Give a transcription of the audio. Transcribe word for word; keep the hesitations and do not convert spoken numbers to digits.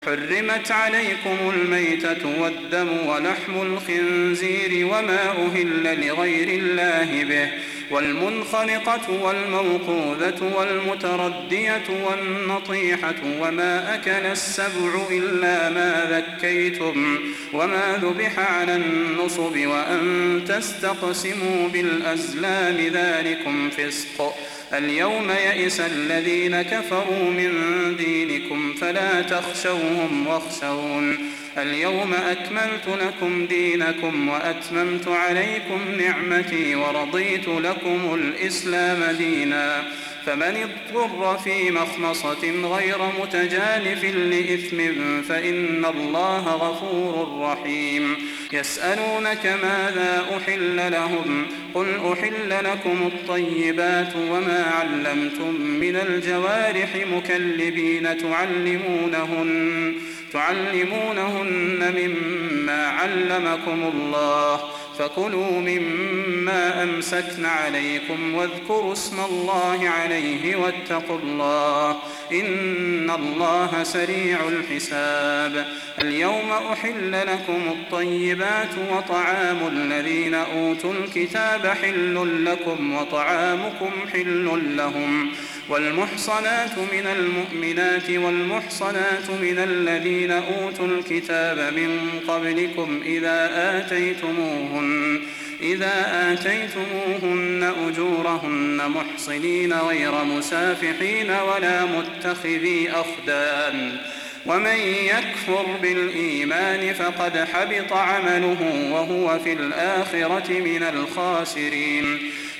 حرمت عليكم الميتة والدم ولحم الخنزير وما أهل لغير الله به والمنخنقة والموقوذة والمتردية والنطيحة وما أكل السبع إلا ما ذكيتم وما ذبح على النصب وأن تستقسموا بالأزلام ذلكم فسق. اليوم يئس الذين كفروا من دينكم فلا تخشوهم واخشون. اليوم أكملت لكم دينكم وأتممت عليكم نعمتي ورضيت لكم الإسلام دينا. فمن اضطر في مخمصة غير متجانف لإثم فإن الله غفور رحيم. يسألونك ماذا أحل لهم قل أحل لكم الطيبات وما علمتم من الجوارح مكلبين تعلمونهن تعلمونهن مما علمكم الله فكلوا مما أمسكن عليكم واذكروا اسم الله عليه واتقوا الله إن الله سريع الحساب. اليوم أحل لكم الطيبات وطعام الذين أوتوا الكتاب حل لكم وطعامكم حل لهم والمحصنات من المؤمنات والمحصنات من الذين أوتوا الكتاب من قبلكم إذا آتيتموهن إذا آتيتموهن أجورهن محصنين غير مسافحين ولا متخذي أخدان ومن يكفر بالإيمان فقد حبط عمله وهو في الآخرة من الخاسرين.